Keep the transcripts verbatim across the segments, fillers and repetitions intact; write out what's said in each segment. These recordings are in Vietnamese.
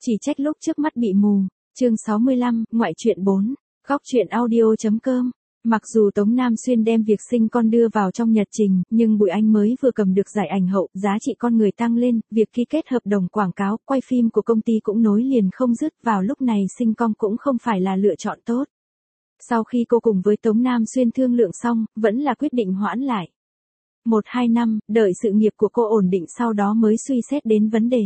Chỉ trách lúc trước mắt bị mù. Chương sáu mươi lăm, ngoại truyện bốn. Góc truyện audio.com. Mặc dù Tống Nam Xuyên đem việc sinh con đưa vào trong nhật trình, nhưng Bùi Anh mới vừa cầm được giải ảnh hậu, giá trị con người tăng lên, việc ký kết hợp đồng quảng cáo, quay phim của công ty cũng nối liền không dứt, vào lúc này sinh con cũng không phải là lựa chọn tốt. Sau khi cô cùng với Tống Nam Xuyên thương lượng xong, vẫn là quyết định hoãn lại. Một hai năm, đợi sự nghiệp của cô ổn định sau đó mới suy xét đến vấn đề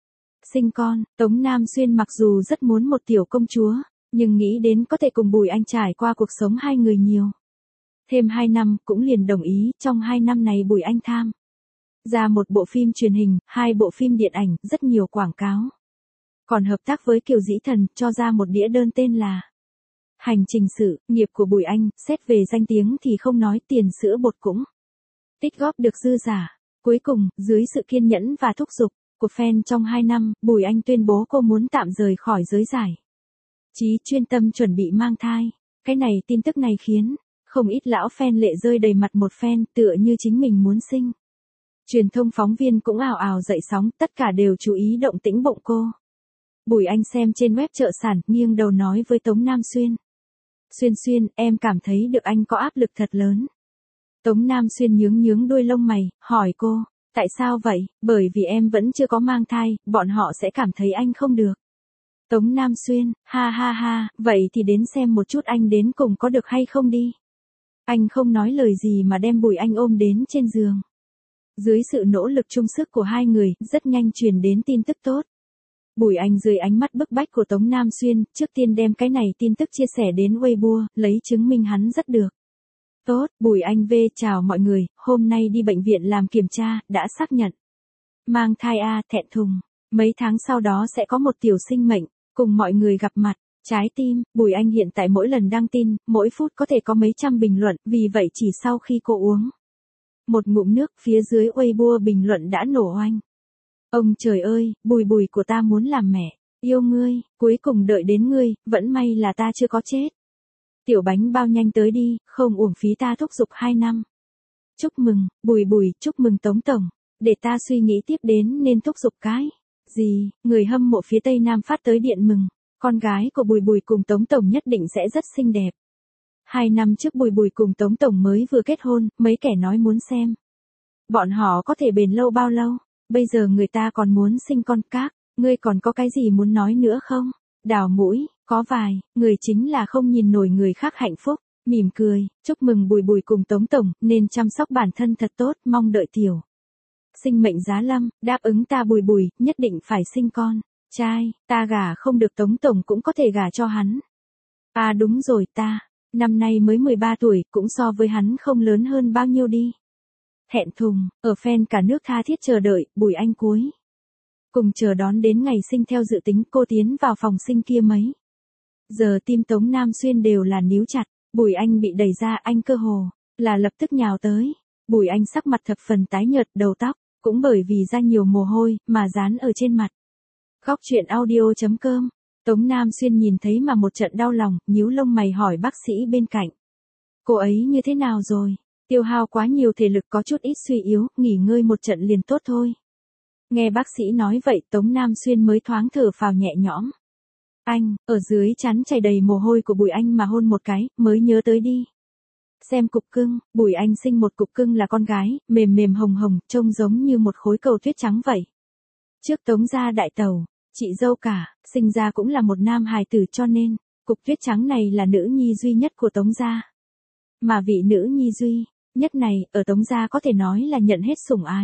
sinh con. Tống Nam Xuyên mặc dù rất muốn một tiểu công chúa, nhưng nghĩ đến có thể cùng Bùi Anh trải qua cuộc sống hai người nhiều. Thêm hai năm cũng liền đồng ý, trong hai năm này Bùi Anh tham ra một bộ phim truyền hình, hai bộ phim điện ảnh, rất nhiều quảng cáo. Còn hợp tác với Kiều Dĩ Thần, cho ra một đĩa đơn tên là Hành trình sự nghiệp của Bùi Anh, xét về danh tiếng thì không nói, tiền sữa bột cũng tích góp được dư giả. Cuối cùng, dưới sự kiên nhẫn và thúc giục của fan trong hai năm, Bùi Anh tuyên bố cô muốn tạm rời khỏi giới giải trí, chuyên tâm chuẩn bị mang thai. Cái này tin tức này khiến không ít lão fan lệ rơi đầy mặt một fan, tựa như chính mình muốn sinh. Truyền thông phóng viên cũng ào ào dậy sóng, tất cả đều chú ý động tĩnh bụng cô. Bùi Anh xem trên web trợ sản, nghiêng đầu nói với Tống Nam Xuyên. Xuyên Xuyên, em cảm thấy được anh có áp lực thật lớn. Tống Nam Xuyên nhướng nhướng đuôi lông mày, hỏi cô, tại sao vậy? Bởi vì em vẫn chưa có mang thai, bọn họ sẽ cảm thấy anh không được. Tống Nam Xuyên, ha ha ha, vậy thì đến xem một chút anh đến cùng có được hay không đi. Anh không nói lời gì mà đem Bùi Anh ôm đến trên giường. Dưới sự nỗ lực chung sức của hai người, rất nhanh truyền đến tin tức tốt. Bùi Anh dưới ánh mắt bức bách của Tống Nam Xuyên, trước tiên đem cái này tin tức chia sẻ đến Weibo, lấy chứng minh hắn rất được. Tốt, Bùi Anh V chào mọi người, hôm nay đi bệnh viện làm kiểm tra, đã xác nhận mang thai a, thẹn thùng. Mấy tháng sau đó sẽ có một tiểu sinh mệnh, cùng mọi người gặp mặt. Trái tim, Bùi Anh hiện tại mỗi lần đăng tin, mỗi phút có thể có mấy trăm bình luận, vì vậy chỉ sau khi cô uống một ngụm nước, phía dưới Weibo bình luận đã nổ oanh. Ông trời ơi, Bùi Bùi của ta muốn làm mẹ, yêu ngươi, cuối cùng đợi đến ngươi, vẫn may là ta chưa có chết. Tiểu bánh bao nhanh tới đi, không uổng phí ta thúc giục hai năm. Chúc mừng, Bùi Bùi, chúc mừng Tống Tổng, để ta suy nghĩ tiếp đến nên thúc giục cái gì. Người hâm mộ phía Tây Nam phát tới điện mừng, con gái của Bùi Bùi cùng Tống Tổng nhất định sẽ rất xinh đẹp. Hai năm trước Bùi Bùi cùng Tống Tổng mới vừa kết hôn, mấy kẻ nói muốn xem bọn họ có thể bền lâu bao lâu. Bây giờ người ta còn muốn sinh con, các ngươi còn có cái gì muốn nói nữa không? Đào mũi, có vài người chính là không nhìn nổi người khác hạnh phúc, mỉm cười, chúc mừng Bùi Bùi cùng Tống Tổng, nên chăm sóc bản thân thật tốt, mong đợi tiểu sinh mệnh giá lâm, đáp ứng ta Bùi Bùi, nhất định phải sinh con trai, ta gả không được Tống Tổng cũng có thể gả cho hắn. À đúng rồi, ta năm nay mới mười ba tuổi, cũng so với hắn không lớn hơn bao nhiêu đi. Thẹn thùng, ở fan cả nước tha thiết chờ đợi, Bùi Anh cuối cùng chờ đón đến ngày sinh theo dự tính. Cô tiến vào phòng sinh kia mấy giờ tim Tống Nam Xuyên đều là níu chặt. Bùi Anh bị đẩy ra, anh cơ hồ là lập tức nhào tới. Bùi Anh sắc mặt thập phần tái nhợt, đầu tóc cũng bởi vì ra nhiều mồ hôi mà dán ở trên mặt. Góc truyện audio.com. Tống Nam Xuyên nhìn thấy mà một trận đau lòng, nhíu lông mày hỏi bác sĩ bên cạnh. Cô ấy như thế nào rồi? Tiêu hao quá nhiều thể lực, có chút ít suy yếu, nghỉ ngơi một trận liền tốt thôi. Nghe bác sĩ nói vậy, Tống Nam Xuyên mới thoáng thở phào nhẹ nhõm. Anh, ở dưới trán chảy đầy mồ hôi của Bùi Anh mà hôn một cái, mới nhớ tới đi. Xem cục cưng, Bùi Anh sinh một cục cưng là con gái, mềm mềm hồng hồng, trông giống như một khối cầu tuyết trắng vậy. Trước Tống gia đại tàu, chị dâu cả, sinh ra cũng là một nam hài tử, cho nên, cục tuyết trắng này là nữ nhi duy nhất của Tống gia. Mà vị nữ nhi duy nhất này, ở Tống gia có thể nói là nhận hết sủng ái.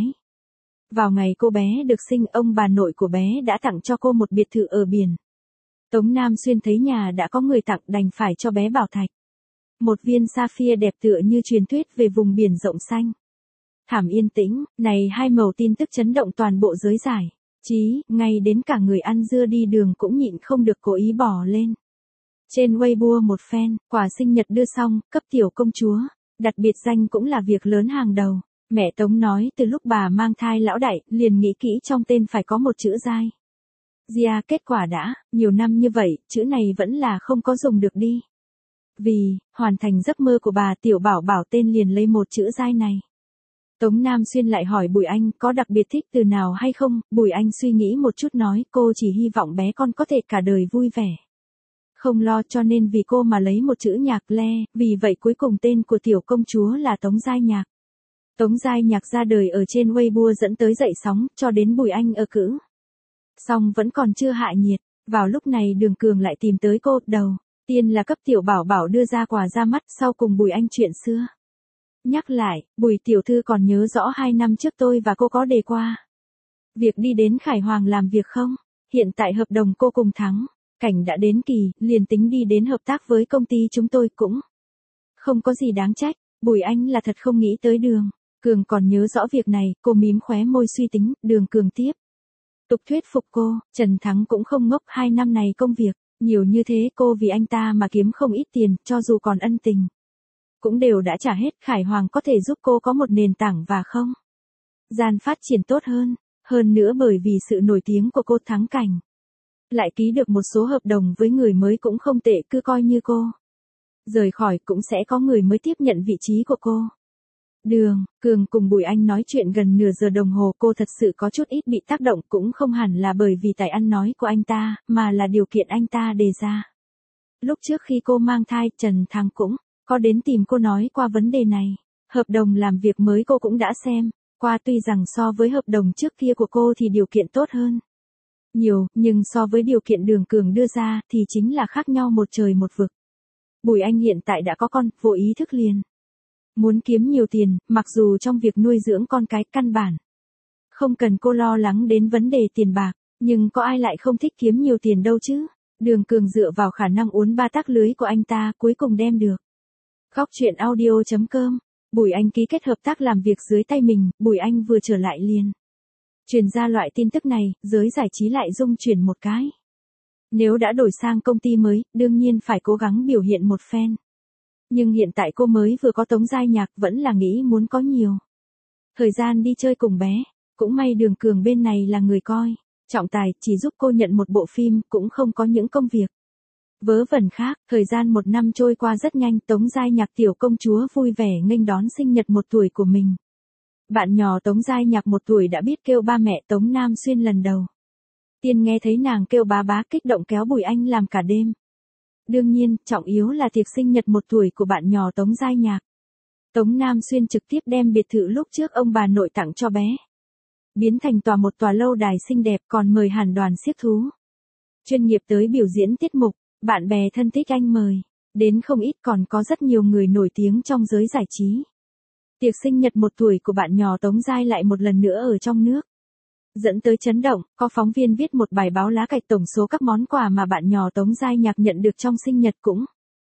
Vào ngày cô bé được sinh, ông bà nội của bé đã tặng cho cô một biệt thự ở biển. Tống Nam Xuyên thấy nhà đã có người tặng, đành phải cho bé bảo thạch. Một viên sapphire đẹp tựa như truyền thuyết về vùng biển rộng xanh. Thảm yên tĩnh, này hai màu tin tức chấn động toàn bộ giới giải trí, ngay đến cả người ăn dưa đi đường cũng nhịn không được cố ý bỏ lên. Trên Weibo một fan, quà sinh nhật đưa xong, cấp tiểu công chúa, đặt biệt danh cũng là việc lớn hàng đầu. Mẹ Tống nói từ lúc bà mang thai lão đại, liền nghĩ kỹ trong tên phải có một chữ giai. Gia, kết quả đã, nhiều năm như vậy, chữ này vẫn là không có dùng được đi. Vì, hoàn thành giấc mơ của bà, tiểu bảo bảo tên liền lấy một chữ giai này. Tống Nam Xuyên lại hỏi Bùi Anh có đặc biệt thích từ nào hay không, Bùi Anh suy nghĩ một chút nói cô chỉ hy vọng bé con có thể cả đời vui vẻ. Không lo cho nên vì cô mà lấy một chữ Nhạc Le, vì vậy cuối cùng tên của tiểu công chúa là Tống Giai Nhạc. Tống Giai Nhạc ra đời ở trên Weibo dẫn tới dậy sóng, cho đến Bùi Anh ở cữ. Xong vẫn còn chưa hạ nhiệt, vào lúc này Đường Cường lại tìm tới cô, đầu tiên là cấp tiểu bảo bảo đưa ra quà ra mắt, sau cùng Bùi Anh chuyện xưa. Nhắc lại, Bùi tiểu thư còn nhớ rõ hai năm trước tôi và cô có đề qua việc đi đến Khải Hoàng làm việc không? Hiện tại hợp đồng cô cùng thắng, cảnh đã đến kỳ, liền tính đi đến hợp tác với công ty chúng tôi cũng không có gì đáng trách. Bùi Anh là thật không nghĩ tới Đường Cường còn nhớ rõ việc này, cô mím khóe môi suy tính. Đường Cường tiếp tục thuyết phục cô, Trần Thắng cũng không ngốc, hai năm này công việc nhiều như thế, cô vì anh ta mà kiếm không ít tiền, cho dù còn ân tình cũng đều đã trả hết. Khải Hoàng có thể giúp cô có một nền tảng và không gian phát triển tốt hơn. Hơn nữa bởi vì sự nổi tiếng của cô, Thắng Cảnh lại ký được một số hợp đồng với người mới cũng không tệ, cứ coi như cô rời khỏi cũng sẽ có người mới tiếp nhận vị trí của cô. Đường Cường cùng Bùi Anh nói chuyện gần nửa giờ đồng hồ, cô thật sự có chút ít bị tác động, cũng không hẳn là bởi vì tài ăn nói của anh ta, mà là điều kiện anh ta đề ra. Lúc trước khi cô mang thai, Trần Thắng cũng có đến tìm cô nói qua vấn đề này. Hợp đồng làm việc mới cô cũng đã xem qua, tuy rằng so với hợp đồng trước kia của cô thì điều kiện tốt hơn nhiều, nhưng so với điều kiện Đường Cường đưa ra thì chính là khác nhau một trời một vực. Bùi Anh hiện tại đã có con, vô ý thức liền muốn kiếm nhiều tiền, mặc dù trong việc nuôi dưỡng con cái căn bản không cần cô lo lắng đến vấn đề tiền bạc, nhưng có ai lại không thích kiếm nhiều tiền đâu chứ. Đường Cường dựa vào khả năng uốn ba tắc lưới của anh ta cuối cùng đem được. Góc truyện audio chấm com, Bùi Anh ký kết hợp tác làm việc dưới tay mình. Bùi Anh vừa trở lại liền truyền ra loại tin tức này, giới giải trí lại rung chuyển một cái. Nếu đã đổi sang công ty mới, đương nhiên phải cố gắng biểu hiện một phen. Nhưng hiện tại cô mới vừa có Tống Giai Nhạc, vẫn là nghĩ muốn có nhiều thời gian đi chơi cùng bé. Cũng may Đường Cường bên này là người coi trọng tài, chỉ giúp cô nhận một bộ phim, cũng không có những công việc vớ vẩn khác. Thời gian một năm trôi qua rất nhanh, Tống Giai Nhạc tiểu công chúa vui vẻ nghênh đón sinh nhật một tuổi của mình. Bạn nhỏ Tống Giai Nhạc một tuổi đã biết kêu ba mẹ. Tống Nam Xuyên lần đầu tiên nghe thấy nàng kêu bá bá, kích động kéo Bùi Anh làm cả đêm. Đương nhiên, trọng yếu là tiệc sinh nhật một tuổi của bạn nhỏ Tống Giai Nhạc. Tống Nam Xuyên trực tiếp đem biệt thự lúc trước ông bà nội tặng cho bé biến thành tòa một tòa lâu đài xinh đẹp, còn mời hẳn đoàn xiếc thú chuyên nghiệp tới biểu diễn tiết mục. Bạn bè thân thích anh mời đến không ít, còn có rất nhiều người nổi tiếng trong giới giải trí. Tiệc sinh nhật một tuổi của bạn nhỏ Tống Giai lại một lần nữa ở trong nước dẫn tới chấn động. Có phóng viên viết một bài báo lá cải tổng số các món quà mà bạn nhỏ Tống Giai Nhạc nhận được trong sinh nhật, cũng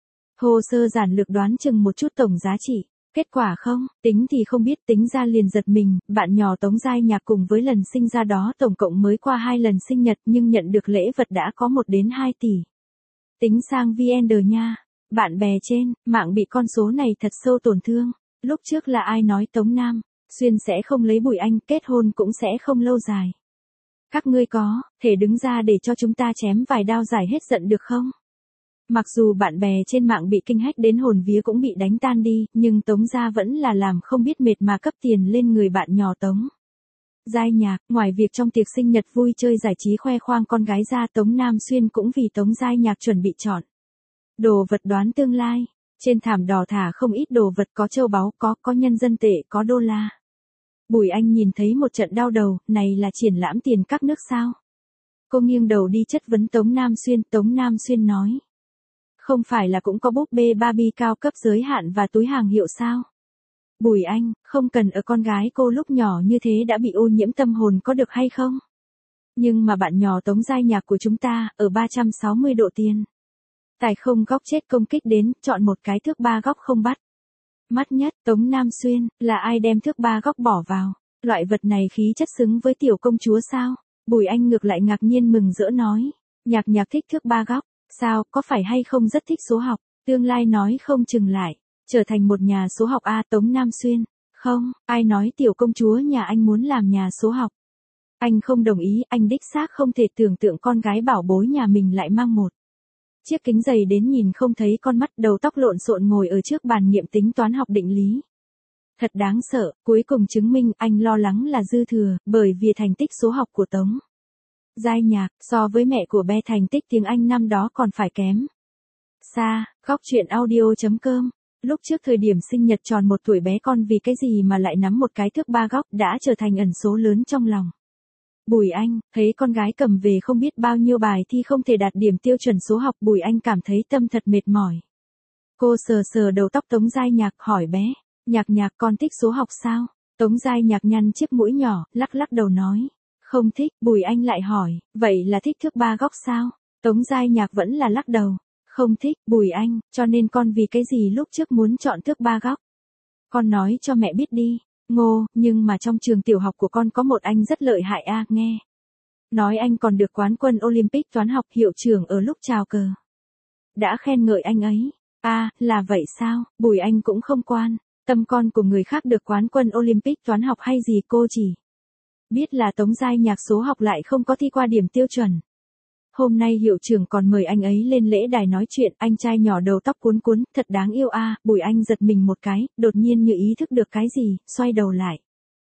hồ sơ giản lược đoán chừng một chút tổng giá trị. Kết quả không, tính thì không biết, tính ra liền giật mình. Bạn nhỏ Tống Giai Nhạc cùng với lần sinh ra đó tổng cộng mới qua hai lần sinh nhật, nhưng nhận được lễ vật đã có một đến hai tỷ. Tính sang vê en đê nha. Bạn bè trên mạng bị con số này thật sâu tổn thương. Lúc trước là ai nói Tống Nam Xuyên sẽ không lấy Bùi Anh, kết hôn cũng sẽ không lâu dài. Các ngươi có thể đứng ra để cho chúng ta chém vài đao giải hết giận được không? Mặc dù bạn bè trên mạng bị kinh hách đến hồn vía cũng bị đánh tan đi, nhưng Tống gia vẫn là làm không biết mệt mà cấp tiền lên người bạn nhỏ Tống Giai Nhạc. Ngoài việc trong tiệc sinh nhật vui chơi giải trí khoe khoang con gái ra, Tống Nam Xuyên cũng vì Tống Giai Nhạc chuẩn bị chọn đồ vật đoán tương lai. Trên thảm đỏ thả không ít đồ vật, có châu báu, có có nhân dân tệ, có đô la. Bùi Anh nhìn thấy một trận đau đầu, này là triển lãm tiền các nước sao? Cô nghiêng đầu đi chất vấn Tống Nam Xuyên. Tống Nam Xuyên nói, không phải là cũng có búp bê Barbie cao cấp giới hạn và túi hàng hiệu sao? Bùi Anh, không cần ở con gái cô lúc nhỏ như thế đã bị ô nhiễm tâm hồn có được hay không? Nhưng mà bạn nhỏ Tống Giai Nhạc của chúng ta, ở ba trăm sáu mươi độ tiền tài không góc chết công kích đến, chọn một cái thước ba góc không bắt mắt nhất. Tống Nam Xuyên, là ai đem thước ba góc bỏ vào? Loại vật này khí chất xứng với tiểu công chúa sao? Bùi Anh ngược lại ngạc nhiên mừng rỡ nói, Nhạc Nhạc thích thước ba góc, sao, có phải hay không rất thích số học, tương lai nói không chừng lại trở thành một nhà số học a? Tống Nam Xuyên, không, ai nói tiểu công chúa nhà anh muốn làm nhà số học? Anh không đồng ý, anh đích xác không thể tưởng tượng con gái bảo bối nhà mình lại mang một chiếc kính dày đến nhìn không thấy con mắt, đầu tóc lộn xộn ngồi ở trước bàn nghiệm tính toán học định lý. Thật đáng sợ, cuối cùng chứng minh anh lo lắng là dư thừa, bởi vì thành tích số học của Tống Giai Nhạc, so với mẹ của bé thành tích tiếng Anh năm đó còn phải kém xa. Góc truyện audio.com. Lúc trước thời điểm sinh nhật tròn một tuổi bé con vì cái gì mà lại nắm một cái thước ba góc đã trở thành ẩn số lớn trong lòng Bùi Anh. Thấy con gái cầm về không biết bao nhiêu bài thi không thể đạt điểm tiêu chuẩn số học, Bùi Anh cảm thấy tâm thật mệt mỏi. Cô sờ sờ đầu tóc Tống Giai Nhạc hỏi bé, Nhạc Nhạc con thích số học sao? Tống Giai Nhạc nhăn chiếc mũi nhỏ, lắc lắc đầu nói, không thích. Bùi Anh lại hỏi, vậy là thích thước ba góc sao? Tống Giai Nhạc vẫn là lắc đầu, không thích. Bùi Anh, cho nên con vì cái gì lúc trước muốn chọn thước ba góc? Con nói cho mẹ biết đi. Ngô, nhưng mà trong trường tiểu học của con có một anh rất lợi hại a, nghe nói anh còn được quán quân Olympic toán học, hiệu trưởng ở lúc chào cờ đã khen ngợi anh ấy. A, là vậy sao? Bùi Anh cũng không quan tâm con của người khác được quán quân Olympic toán học hay gì, cô chỉ biết là Tống Giai Nhạc số học lại không có thi qua điểm tiêu chuẩn. Hôm nay hiệu trưởng còn mời anh ấy lên lễ đài nói chuyện, anh trai nhỏ đầu tóc cuốn cuốn, thật đáng yêu a. À. Bùi Anh giật mình một cái, đột nhiên như ý thức được cái gì, xoay đầu lại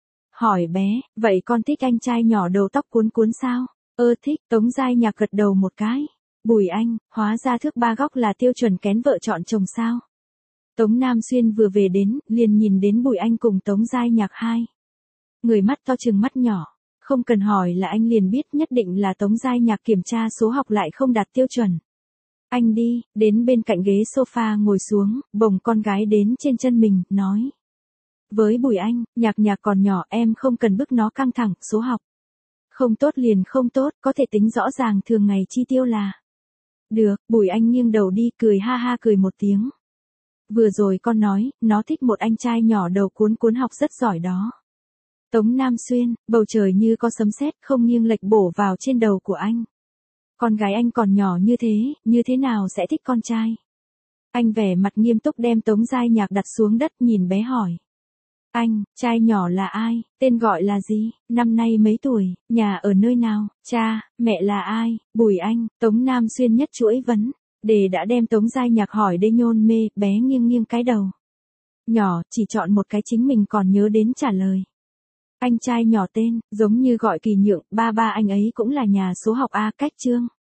hỏi bé, vậy con thích anh trai nhỏ đầu tóc cuốn cuốn sao? Ơ thích. Tống Giai Nhạc gật đầu một cái. Bùi Anh, hóa ra thước ba góc là tiêu chuẩn kén vợ chọn chồng sao? Tống Nam Xuyên vừa về đến, liền nhìn đến Bùi Anh cùng Tống Giai Nhạc hai người mắt to chừng mắt nhỏ. Không cần hỏi là anh liền biết nhất định là Tống Giai Nhạc kiểm tra số học lại không đạt tiêu chuẩn. Anh đi, đến bên cạnh ghế sofa ngồi xuống, bồng con gái đến trên chân mình, nói với Bùi Anh, Nhạc Nhạc còn nhỏ, em không cần bức nó căng thẳng, số học không tốt liền không tốt, có thể tính rõ ràng thường ngày chi tiêu là được. Bùi Anh nghiêng đầu đi, cười ha ha cười một tiếng. Vừa rồi con nói, nó thích một anh trai nhỏ đầu cuốn cuốn học rất giỏi đó. Tống Nam Xuyên, bầu trời như có sấm sét không nghiêng lệch bổ vào trên đầu của anh. Con gái anh còn nhỏ như thế, như thế nào sẽ thích con trai? Anh vẻ mặt nghiêm túc đem Tống Giai Nhạc đặt xuống đất, nhìn bé hỏi. Anh, trai nhỏ là ai, tên gọi là gì, năm nay mấy tuổi, nhà ở nơi nào, cha, mẹ là ai? Bùi Anh. Tống Nam Xuyên nhất chuỗi vấn đề đã đem Tống Giai Nhạc hỏi đê nhôn mê, bé nghiêng nghiêng cái đầu nhỏ, chỉ chọn một cái chính mình còn nhớ đến trả lời. Anh trai nhỏ tên, giống như gọi Kỳ Nhượng, ba ba anh ấy cũng là nhà số học A, cách chương.